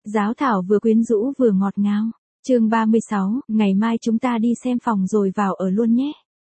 Giáo thảo vừa quyến rũ vừa ngọt ngào. Chương 36, ngày mai chúng ta đi xem phòng rồi vào ở luôn nhé.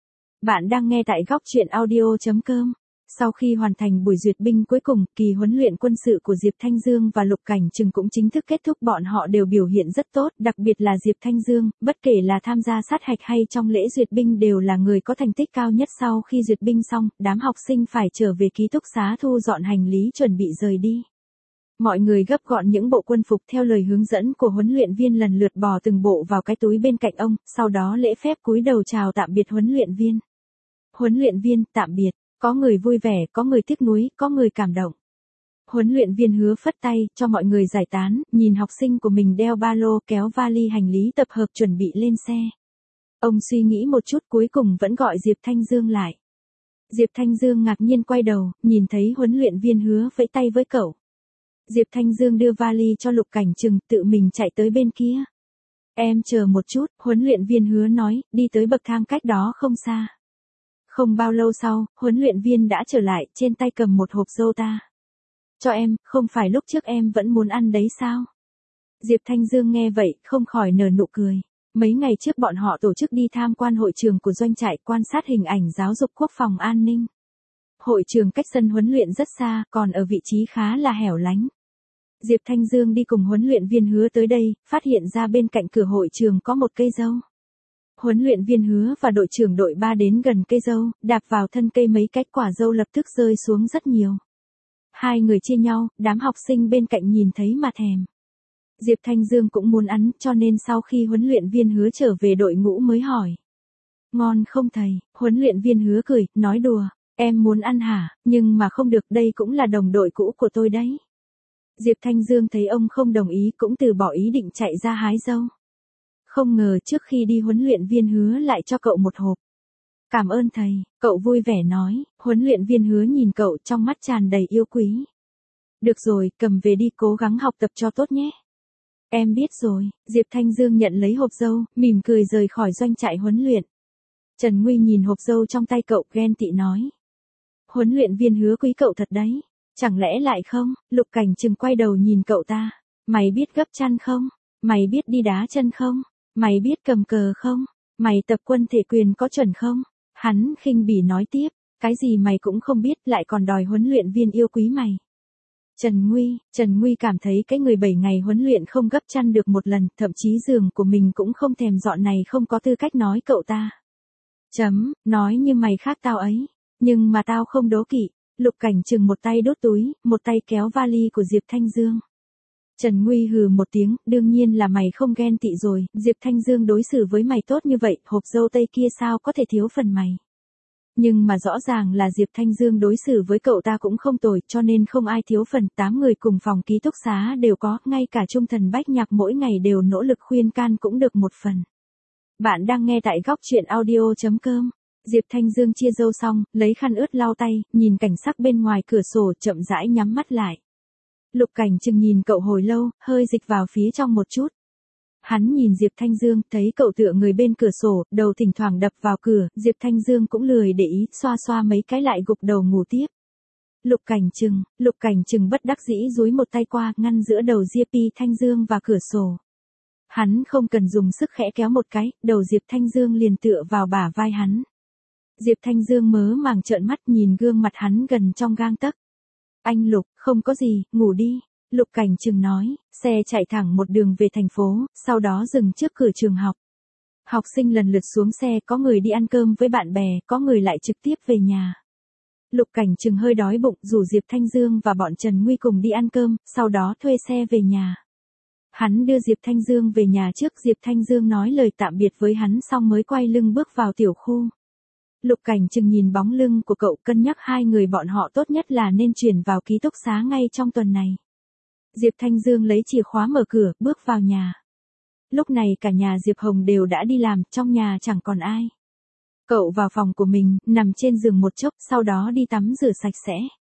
Bạn đang nghe tại góc truyện audio.com. Sau khi hoàn thành buổi duyệt binh cuối cùng, kỳ huấn luyện quân sự của Diệp Thanh Dương và Lục Cảnh Trừng cũng chính thức kết thúc. Bọn họ đều biểu hiện rất tốt, đặc biệt là Diệp Thanh Dương, bất kể là tham gia sát hạch hay trong lễ duyệt binh đều là người có thành tích cao nhất. Sau khi duyệt binh xong, đám học sinh phải trở về ký túc xá thu dọn hành lý chuẩn bị rời đi. Mọi người gấp gọn những bộ quân phục theo lời hướng dẫn của huấn luyện viên, lần lượt bò từng bộ vào cái túi bên cạnh ông, sau đó lễ phép cúi đầu chào tạm biệt huấn luyện viên. Huấn luyện viên, tạm biệt. Có người vui vẻ, có người tiếc nuối, có người cảm động. Huấn luyện viên Hứa phất tay, cho mọi người giải tán, nhìn học sinh của mình đeo ba lô, kéo vali hành lý tập hợp chuẩn bị lên xe. Ông suy nghĩ một chút cuối cùng vẫn gọi Diệp Thanh Dương lại. Diệp Thanh Dương ngạc nhiên quay đầu, nhìn thấy huấn luyện viên Hứa vẫy tay với cậu. Diệp Thanh Dương đưa vali cho Lục Cảnh Trừng, tự mình chạy tới bên kia. Em chờ một chút, huấn luyện viên Hứa nói, đi tới bậc thang cách đó không xa. Không bao lâu sau, huấn luyện viên đã trở lại, trên tay cầm một hộp dâu ta. Cho em, không phải lúc trước em vẫn muốn ăn đấy sao? Diệp Thanh Dương nghe vậy, không khỏi nở nụ cười. Mấy ngày trước bọn họ tổ chức đi tham quan hội trường của doanh trại, quan sát hình ảnh giáo dục quốc phòng an ninh. Hội trường cách sân huấn luyện rất xa, còn ở vị trí khá là hẻo lánh. Diệp Thanh Dương đi cùng huấn luyện viên Hứa tới đây, phát hiện ra bên cạnh cửa hội trường có một cây dâu. Huấn luyện viên Hứa và đội trưởng đội 3 đến gần cây dâu, đạp vào thân cây mấy cái quả dâu lập tức rơi xuống rất nhiều. Hai người chia nhau, đám học sinh bên cạnh nhìn thấy mà thèm. Diệp Thanh Dương cũng muốn ăn, cho nên sau khi huấn luyện viên Hứa trở về đội ngũ mới hỏi. Ngon không thầy? Huấn luyện viên Hứa cười, nói đùa, em muốn ăn hả, nhưng mà không được, đây cũng là đồng đội cũ của tôi đấy. Diệp Thanh Dương thấy ông không đồng ý cũng từ bỏ ý định chạy ra hái dâu. Không ngờ trước khi đi huấn luyện viên Hứa lại cho cậu một hộp. Cảm ơn thầy, cậu vui vẻ nói, huấn luyện viên Hứa nhìn cậu trong mắt tràn đầy yêu quý. Được rồi, cầm về đi, cố gắng học tập cho tốt nhé. Em biết rồi, Diệp Thanh Dương nhận lấy hộp dâu, mỉm cười rời khỏi doanh trại huấn luyện. Trần Nguy nhìn hộp dâu trong tay cậu, ghen tị nói. Huấn luyện viên Hứa quý cậu thật đấy, chẳng lẽ lại không? Lục Cảnh Trừng quay đầu nhìn cậu ta. Mày biết gấp chăn không? Mày biết đi đá chân không? Mày biết cầm cờ không? Mày tập quân thể quyền có chuẩn không? Hắn khinh bỉ nói tiếp, cái gì mày cũng không biết lại còn đòi huấn luyện viên yêu quý mày. Trần Nguy cảm thấy cái người 7 ngày huấn luyện không gấp chăn được một lần, thậm chí giường của mình cũng không thèm dọn này không có tư cách nói cậu ta. Nói như mày khác tao ấy, nhưng mà tao không đố kỵ. Lục Cảnh Trừng một tay đốt túi, một tay kéo vali của Diệp Thanh Dương. Trần Nguy hừ một tiếng, đương nhiên là mày không ghen tị rồi, Diệp Thanh Dương đối xử với mày tốt như vậy, hộp dâu tây kia sao có thể thiếu phần mày. Nhưng mà rõ ràng là Diệp Thanh Dương đối xử với cậu ta cũng không tồi, cho nên không ai thiếu phần. 8 người cùng phòng ký túc xá đều có, ngay cả Trung Thần Bách Nhạc mỗi ngày đều nỗ lực khuyên can cũng được một phần. Bạn đang nghe tại góc truyện audio.com. Diệp Thanh Dương chia dâu xong, lấy khăn ướt lau tay, nhìn cảnh sắc bên ngoài cửa sổ, chậm rãi nhắm mắt lại. Lục Cảnh Trừng nhìn cậu hồi lâu, hơi dịch vào phía trong một chút. Hắn nhìn Diệp Thanh Dương, thấy cậu tựa người bên cửa sổ, đầu thỉnh thoảng đập vào cửa, Diệp Thanh Dương cũng lười để ý, xoa xoa mấy cái lại gục đầu ngủ tiếp. Lục Cảnh Trừng bất đắc dĩ dúi một tay qua, ngăn giữa đầu Diệp Thanh Dương và cửa sổ. Hắn không cần dùng sức khẽ kéo một cái, đầu Diệp Thanh Dương liền tựa vào bả vai hắn. Diệp Thanh Dương mớ màng trợn mắt nhìn gương mặt hắn gần trong gang tấc. Anh Lục, không có gì, ngủ đi. Lục Cảnh Trừng nói, xe chạy thẳng một đường về thành phố, sau đó dừng trước cửa trường học. Học sinh lần lượt xuống xe, có người đi ăn cơm với bạn bè, có người lại trực tiếp về nhà. Lục Cảnh Trừng hơi đói bụng, rủ Diệp Thanh Dương và bọn Trần Nguy cùng đi ăn cơm, sau đó thuê xe về nhà. Hắn đưa Diệp Thanh Dương về nhà trước, Diệp Thanh Dương nói lời tạm biệt với hắn xong mới quay lưng bước vào tiểu khu. Lục Cảnh Trừng nhìn bóng lưng của cậu, cân nhắc hai người bọn họ tốt nhất là nên chuyển vào ký túc xá ngay trong tuần này. Diệp Thanh Dương lấy chìa khóa mở cửa, bước vào nhà. Lúc này cả nhà Diệp Hồng đều đã đi làm, trong nhà chẳng còn ai. Cậu vào phòng của mình, nằm trên giường một chốc, sau đó đi tắm rửa sạch sẽ.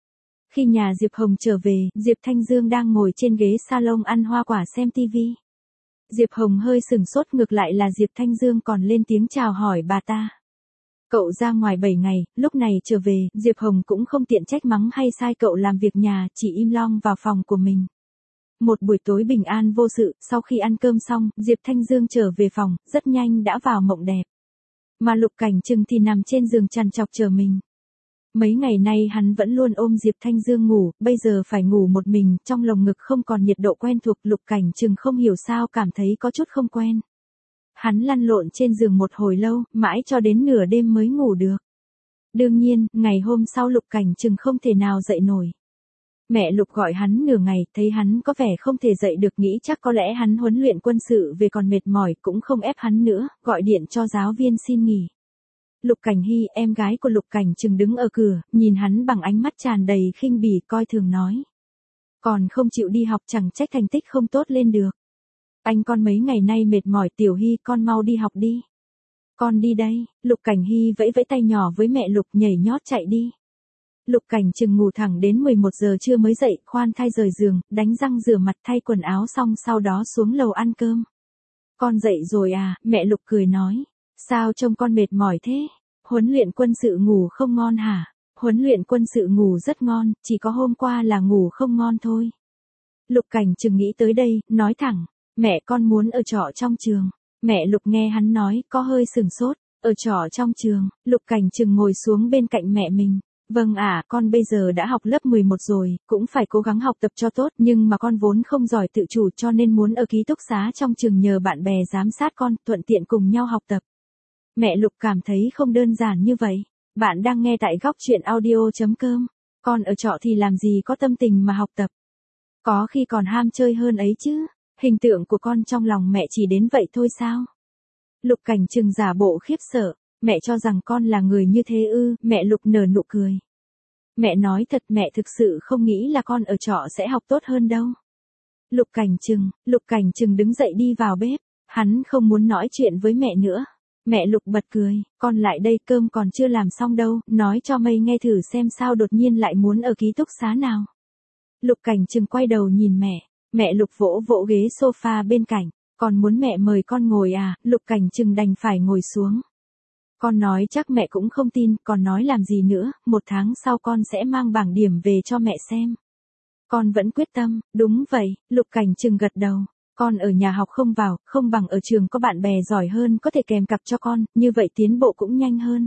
Khi nhà Diệp Hồng trở về, Diệp Thanh Dương đang ngồi trên ghế salon ăn hoa quả xem tivi. Diệp Hồng hơi sửng sốt, ngược lại là Diệp Thanh Dương còn lên tiếng chào hỏi bà ta. Cậu ra ngoài 7 ngày, lúc này trở về, Diệp Hồng cũng không tiện trách mắng hay sai cậu làm việc nhà, chỉ im lom vào phòng của mình. Một buổi tối bình an vô sự, sau khi ăn cơm xong, Diệp Thanh Dương trở về phòng, rất nhanh đã vào mộng đẹp. Mà Lục Cảnh Trừng thì nằm trên giường trằn trọc chờ mình. Mấy ngày nay hắn vẫn luôn ôm Diệp Thanh Dương ngủ, bây giờ phải ngủ một mình, trong lồng ngực không còn nhiệt độ quen thuộc, Lục Cảnh Trừng không hiểu sao cảm thấy có chút không quen. Hắn lăn lộn trên giường một hồi lâu, mãi cho đến nửa đêm mới ngủ được. Đương nhiên, ngày hôm sau Lục Cảnh Trừng không thể nào dậy nổi. Mẹ Lục gọi hắn nửa ngày, thấy hắn có vẻ không thể dậy được, nghĩ chắc có lẽ hắn huấn luyện quân sự về còn mệt mỏi, cũng không ép hắn nữa, gọi điện cho giáo viên xin nghỉ. Lục Cảnh Hy, em gái của Lục Cảnh Trừng đứng ở cửa, nhìn hắn bằng ánh mắt tràn đầy khinh bỉ, coi thường nói. Còn không chịu đi học, chẳng trách thành tích không tốt lên được. Anh con mấy ngày nay mệt mỏi, Tiểu Hy con mau đi học đi. Con đi đây, Lục Cảnh Hy vẫy vẫy tay nhỏ với mẹ Lục, nhảy nhót chạy đi. Lục Cảnh Trừng ngủ thẳng đến 11 giờ trưa mới dậy, khoan thai rời giường, đánh răng rửa mặt, thay quần áo xong sau đó xuống lầu ăn cơm. Con dậy rồi à, mẹ Lục cười nói. Sao trông con mệt mỏi thế? Huấn luyện quân sự ngủ không ngon hả? Huấn luyện quân sự ngủ rất ngon, chỉ có hôm qua là ngủ không ngon thôi. Lục Cảnh Trừng nghĩ tới đây, nói thẳng, mẹ con muốn ở trọ trong trường. Mẹ Lục nghe hắn nói, có hơi sửng sốt, ở trọ trong trường. Lục Cảnh Trừng ngồi xuống bên cạnh mẹ mình. Vâng ạ, con bây giờ đã học lớp 11 rồi, cũng phải cố gắng học tập cho tốt, nhưng mà con vốn không giỏi tự chủ cho nên muốn ở ký túc xá trong trường nhờ bạn bè giám sát con, thuận tiện cùng nhau học tập. Mẹ Lục cảm thấy không đơn giản như vậy. Bạn đang nghe tại góc truyện audio.com. Con ở trọ thì làm gì có tâm tình mà học tập. Có khi còn ham chơi hơn ấy chứ. Hình tượng của con trong lòng mẹ chỉ đến vậy thôi sao? Lục Cảnh Trừng giả bộ khiếp sợ. Mẹ cho rằng con là người như thế ư? Mẹ Lục nở nụ cười. Mẹ nói thật, mẹ thực sự không nghĩ là con ở trọ sẽ học tốt hơn đâu. Lục Cảnh Trừng đứng dậy đi vào bếp. Hắn không muốn nói chuyện với mẹ nữa. Mẹ Lục bật cười, con lại đây, cơm còn chưa làm xong đâu, nói cho Mây nghe thử xem sao đột nhiên lại muốn ở ký túc xá nào. Lục Cảnh Trừng quay đầu nhìn mẹ Lục vỗ vỗ ghế sofa bên cạnh, còn muốn mẹ mời con ngồi à? Lục Cảnh Trừng đành phải ngồi xuống. Con nói chắc mẹ cũng không tin, còn nói làm gì nữa, 1 tháng sau con sẽ mang bảng điểm về cho mẹ xem. Con vẫn quyết tâm, đúng vậy, Lục Cảnh Trừng gật đầu. Con ở nhà học không vào, không bằng ở trường có bạn bè giỏi hơn có thể kèm cặp cho con, như vậy tiến bộ cũng nhanh hơn.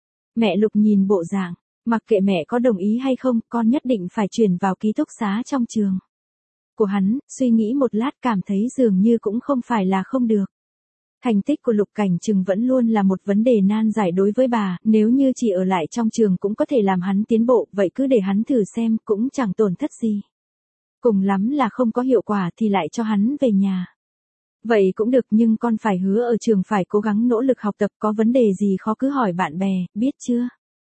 Mẹ Lục nhìn bộ dạng, mặc kệ mẹ có đồng ý hay không, con nhất định phải chuyển vào ký túc xá trong trường. Của hắn, suy nghĩ một lát cảm thấy dường như cũng không phải là không được. Thành tích của Lục Cảnh Trừng vẫn luôn là một vấn đề nan giải đối với bà, nếu như chỉ ở lại trong trường cũng có thể làm hắn tiến bộ, vậy cứ để hắn thử xem, cũng chẳng tổn thất gì. Cùng lắm là không có hiệu quả thì lại cho hắn về nhà. Vậy cũng được, nhưng con phải hứa ở trường phải cố gắng nỗ lực học tập, có vấn đề gì khó cứ hỏi bạn bè, biết chưa?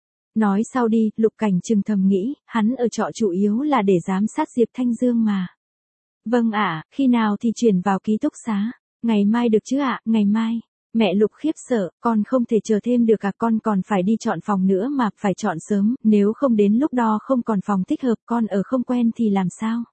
Nói sau đi, Lục Cảnh Trừng thầm nghĩ, hắn ở trọ chủ yếu là để giám sát Diệp Thanh Dương mà. Vâng ạ, khi nào thì chuyển vào ký túc xá? Ngày mai được chứ ạ? Ngày mai. Mẹ Lục khiếp sợ, con không thể chờ thêm được à, con còn phải đi chọn phòng nữa mà, phải chọn sớm, nếu không đến lúc đó không còn phòng thích hợp, con ở không quen thì làm sao?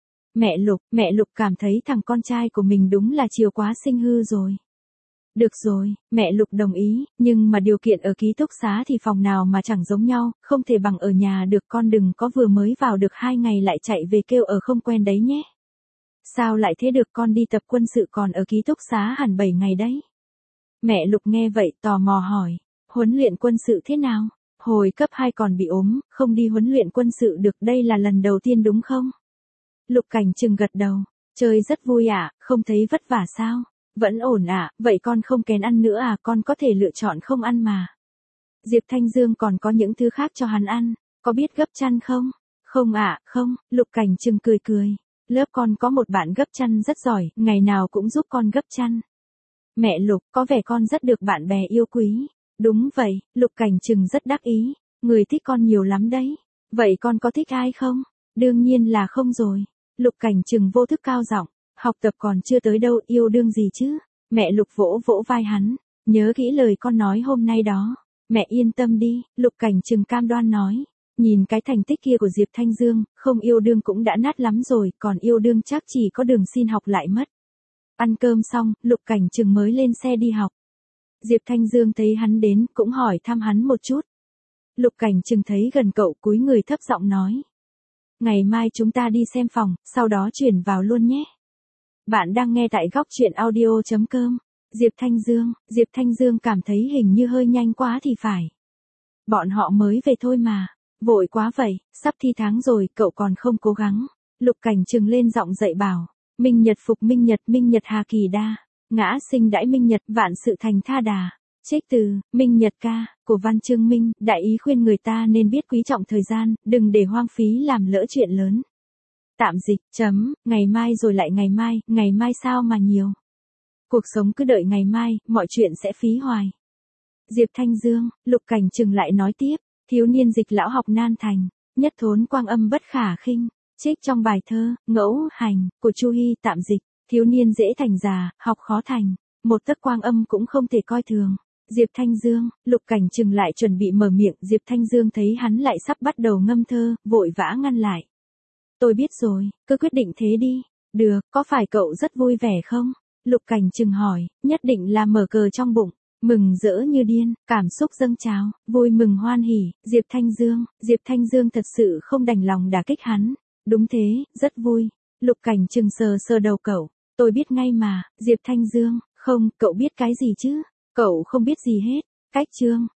Mẹ Lục cảm thấy thằng con trai của mình đúng là chiều quá sinh hư rồi. Được rồi, mẹ Lục đồng ý, nhưng mà điều kiện ở ký túc xá thì phòng nào mà chẳng giống nhau, không thể bằng ở nhà được, con đừng có vừa mới vào được 2 ngày lại chạy về kêu ở không quen đấy nhé. Sao lại thế được, con đi tập quân sự còn ở ký túc xá hẳn 7 ngày đấy. Mẹ Lục nghe vậy tò mò hỏi, huấn luyện quân sự thế nào? Hồi cấp 2 còn bị ốm, không đi huấn luyện quân sự được, đây là lần đầu tiên đúng không? Lục Cảnh Trừng gật đầu, chơi rất vui ạ, không thấy vất vả sao? Vẫn ổn ạ, vậy con không kén ăn nữa à, con có thể lựa chọn không ăn mà. Diệp Thanh Dương còn có những thứ khác cho hắn ăn, có biết gấp chăn không? Không ạ, không, Lục Cảnh Trừng cười cười. Lớp con có một bạn gấp chăn rất giỏi, ngày nào cũng giúp con gấp chăn. Mẹ Lục, có vẻ con rất được bạn bè yêu quý. Đúng vậy, Lục Cảnh Trừng rất đắc ý, người thích con nhiều lắm đấy. Vậy con có thích ai không? Đương nhiên là không rồi. Lục Cảnh Trừng vô thức cao giọng, học tập còn chưa tới đâu, yêu đương gì chứ? Mẹ Lục vỗ vỗ vai hắn, nhớ kỹ lời con nói hôm nay đó. Mẹ yên tâm đi, Lục Cảnh Trừng cam đoan nói. Nhìn cái thành tích kia của Diệp Thanh Dương, không yêu đương cũng đã nát lắm rồi, còn yêu đương chắc chỉ có Đường xin học lại mất. Ăn cơm xong, Lục Cảnh Trừng mới lên xe đi học. Diệp Thanh Dương thấy hắn đến, cũng hỏi thăm hắn một chút. Lục Cảnh Trừng thấy gần cậu, cúi người thấp giọng nói. ngày mai chúng ta đi xem phòng, sau đó chuyển vào luôn nhé. Bạn đang nghe tại góc chuyện audio.com. Diệp Thanh Dương cảm thấy hình như hơi nhanh quá thì phải. Bọn họ mới về thôi mà. Vội quá vậy, sắp thi tháng rồi, cậu còn không cố gắng. Lục Cảnh Trừng lên giọng dạy bảo. Minh Nhật phục Minh Nhật hà kỳ đa. Ngã sinh đãi Minh Nhật, vạn sự thành tha đà. Trích từ, Minh Nhật ca, của Văn Chương Minh, đại ý khuyên người ta nên biết quý trọng thời gian, đừng để hoang phí làm lỡ chuyện lớn. Tạm dịch, ngày mai rồi lại ngày mai sao mà nhiều. Cuộc sống cứ đợi ngày mai, mọi chuyện sẽ phí hoài. Diệp Thanh Dương, Lục Cảnh Trừng lại nói tiếp, thiếu niên dịch lão học nan thành, nhất thốn quang âm bất khả khinh. Trích trong bài thơ, Ngẫu Hành, của Chu Hy, tạm dịch, thiếu niên dễ thành già, học khó thành, một tấc quang âm cũng không thể coi thường. Diệp Thanh Dương, Lục Cảnh Trừng lại chuẩn bị mở miệng, Diệp Thanh Dương thấy hắn lại sắp bắt đầu ngâm thơ, vội vã ngăn lại. Tôi biết rồi, cứ quyết định thế đi. Được, có phải cậu rất vui vẻ không? Lục Cảnh Trừng hỏi, nhất định là mở cờ trong bụng, mừng rỡ như điên, cảm xúc dâng trào, vui mừng hoan hỉ. Diệp Thanh Dương thật sự không đành lòng đả kích hắn. Đúng thế, rất vui. Lục Cảnh Trừng sờ đầu cậu, tôi biết ngay mà. Diệp Thanh Dương, không, cậu biết cái gì chứ? Cậu không biết gì hết. Cách chương,